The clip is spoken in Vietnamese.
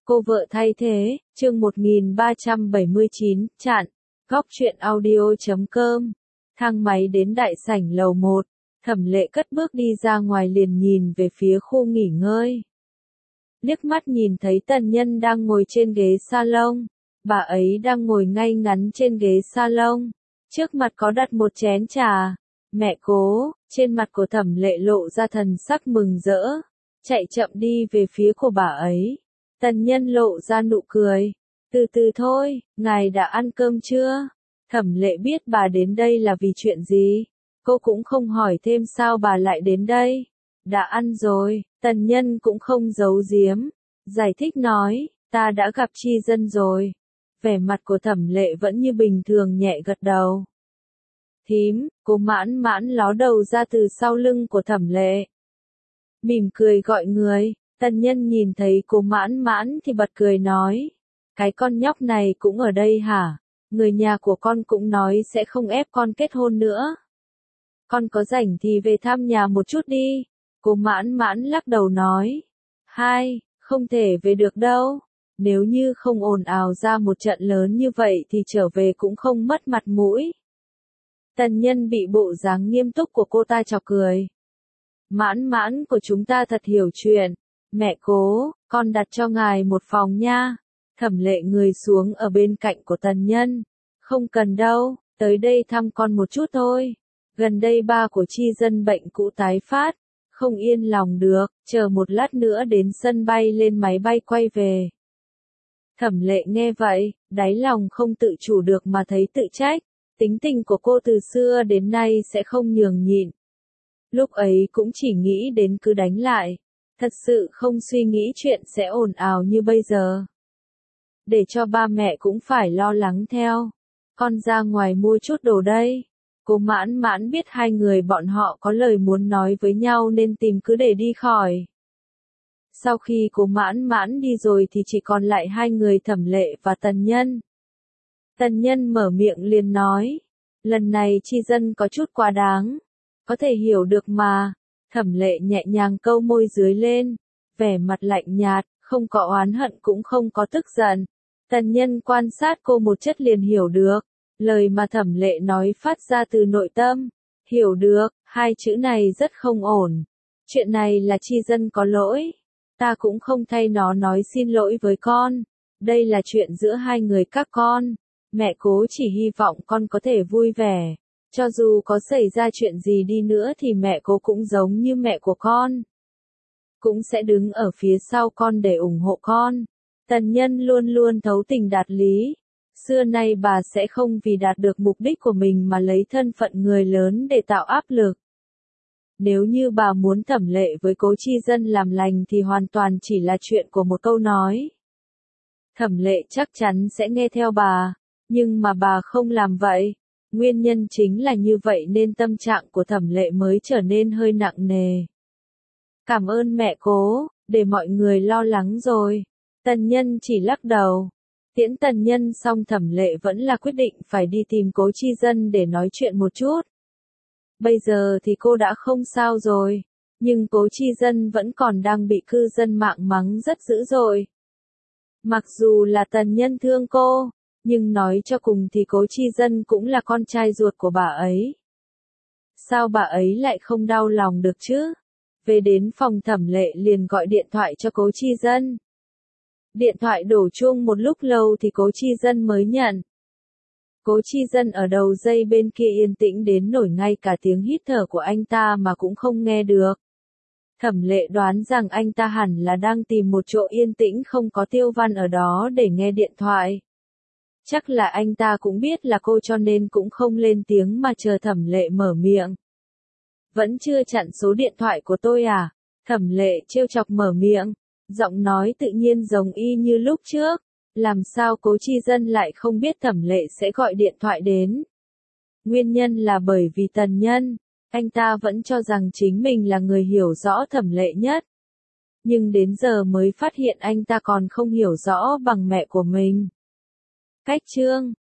Cô vợ thay thế, chương 1379, chặn, góc truyện audio.com. Thang máy đến đại sảnh lầu 1, Thẩm Lệ cất bước đi ra ngoài liền nhìn về phía khu nghỉ ngơi. Liếc mắt nhìn thấy Tần Nhân đang ngồi trên ghế salon, bà ấy đang ngồi ngay ngắn trên ghế salon, trước mặt có đặt một chén trà. Mẹ Cố, trên mặt của Thẩm Lệ lộ ra thần sắc mừng rỡ, chạy chậm đi về phía của bà ấy. Tần Nhân lộ ra nụ cười, từ từ thôi, ngài đã ăn cơm chưa? Thẩm Lệ biết bà đến đây là vì chuyện gì, cô cũng không hỏi thêm sao bà lại đến đây. Đã ăn rồi, Tần Nhân cũng không giấu giếm, giải thích nói, ta đã gặp Chi Dân rồi. Vẻ mặt của Thẩm Lệ vẫn như bình thường nhẹ gật đầu. Thím, cô Mãn Mãn ló đầu ra từ sau lưng của Thẩm Lệ, mỉm cười gọi người. Tần Nhân nhìn thấy cô Mãn Mãn thì bật cười nói, cái con nhóc này cũng ở đây hả? Người nhà của con cũng nói sẽ không ép con kết hôn nữa. Con có rảnh thì về thăm nhà một chút đi. Cô Mãn Mãn lắc đầu nói, không thể về được đâu. Nếu như không ồn ào ra một trận lớn như vậy thì trở về cũng không mất mặt mũi. Tần Nhân bị bộ dáng nghiêm túc của cô ta chọc cười. Mãn Mãn của chúng ta thật hiểu chuyện. Mẹ Cố, con đặt cho ngài một phòng nha. Thẩm Lệ người xuống ở bên cạnh của Tần Nhân. Không cần đâu, tới đây thăm con một chút thôi. Gần đây ba của Chi Dân bệnh cũ tái phát, không yên lòng được, chờ một lát nữa đến sân bay lên máy bay quay về. Thẩm Lệ nghe vậy, đáy lòng không tự chủ được mà thấy tự trách, tính tình của cô từ xưa đến nay sẽ không nhường nhịn. Lúc ấy cũng chỉ nghĩ đến cứ đánh lại, thật sự không suy nghĩ chuyện sẽ ồn ào như bây giờ. Để cho ba mẹ cũng phải lo lắng theo. Con ra ngoài mua chút đồ đây. Cô Mãn Mãn biết hai người bọn họ có lời muốn nói với nhau nên tìm cứ để đi khỏi. Sau khi cô Mãn Mãn đi rồi thì chỉ còn lại hai người Thẩm Lệ và Tần Nhân. Tần Nhân mở miệng liền nói, lần này Chi Dân có chút quá đáng. Có thể hiểu được mà. Thẩm Lệ nhẹ nhàng câu môi dưới lên, vẻ mặt lạnh nhạt, không có oán hận cũng không có tức giận. Tần Nhân quan sát cô một chất liền hiểu được, lời mà Thẩm Lệ nói phát ra từ nội tâm. Hiểu được, hai chữ này rất không ổn. Chuyện này là Chi Dân có lỗi. Ta cũng không thay nó nói xin lỗi với con. Đây là chuyện giữa hai người các con. Mẹ Cố chỉ hy vọng con có thể vui vẻ. Cho dù có xảy ra chuyện gì đi nữa thì mẹ Cố cũng giống như mẹ của con. Cũng sẽ đứng ở phía sau con để ủng hộ con. Tần Nhân luôn luôn thấu tình đạt lý. Xưa nay bà sẽ không vì đạt được mục đích của mình mà lấy thân phận người lớn để tạo áp lực. Nếu như bà muốn Thẩm Lệ với Cố Chi Dân làm lành thì hoàn toàn chỉ là chuyện của một câu nói. Thẩm Lệ chắc chắn sẽ nghe theo bà, nhưng mà bà không làm vậy. Nguyên nhân chính là như vậy nên tâm trạng của Thẩm Lệ mới trở nên hơi nặng nề. Cảm ơn mẹ Cố, để mọi người lo lắng rồi. Tần Nhân chỉ lắc đầu. Tiễn Tần Nhân xong Thẩm Lệ vẫn là quyết định phải đi tìm Cố Chi Dân để nói chuyện một chút. Bây giờ thì cô đã không sao rồi, nhưng Cố Chi Dân vẫn còn đang bị cư dân mạng mắng rất dữ dội. Mặc dù là Tần Nhân thương cô, nhưng nói cho cùng thì Cố Chi Dân cũng là con trai ruột của bà ấy. Sao bà ấy lại không đau lòng được chứ? Về đến phòng Thẩm Lệ liền gọi điện thoại cho Cố Chi Dân. Điện thoại đổ chuông một lúc lâu thì Cố Chi Dân mới nhận. Cố Chi Dân ở đầu dây bên kia yên tĩnh đến nổi ngay cả tiếng hít thở của anh ta mà cũng không nghe được. Thẩm Lệ đoán rằng anh ta hẳn là đang tìm một chỗ yên tĩnh không có Tiêu Văn ở đó để nghe điện thoại. Chắc là anh ta cũng biết là cô cho nên cũng không lên tiếng mà chờ Thẩm Lệ mở miệng. Vẫn chưa chặn số điện thoại của tôi à? Thẩm Lệ trêu chọc mở miệng, giọng nói tự nhiên giống y như lúc trước. Làm sao Cố Chi Dân lại không biết Thẩm Lệ sẽ gọi điện thoại đến? Nguyên nhân là bởi vì Tần Nhân, anh ta vẫn cho rằng chính mình là người hiểu rõ Thẩm Lệ nhất. Nhưng đến giờ mới phát hiện anh ta còn không hiểu rõ bằng mẹ của mình. Cách chương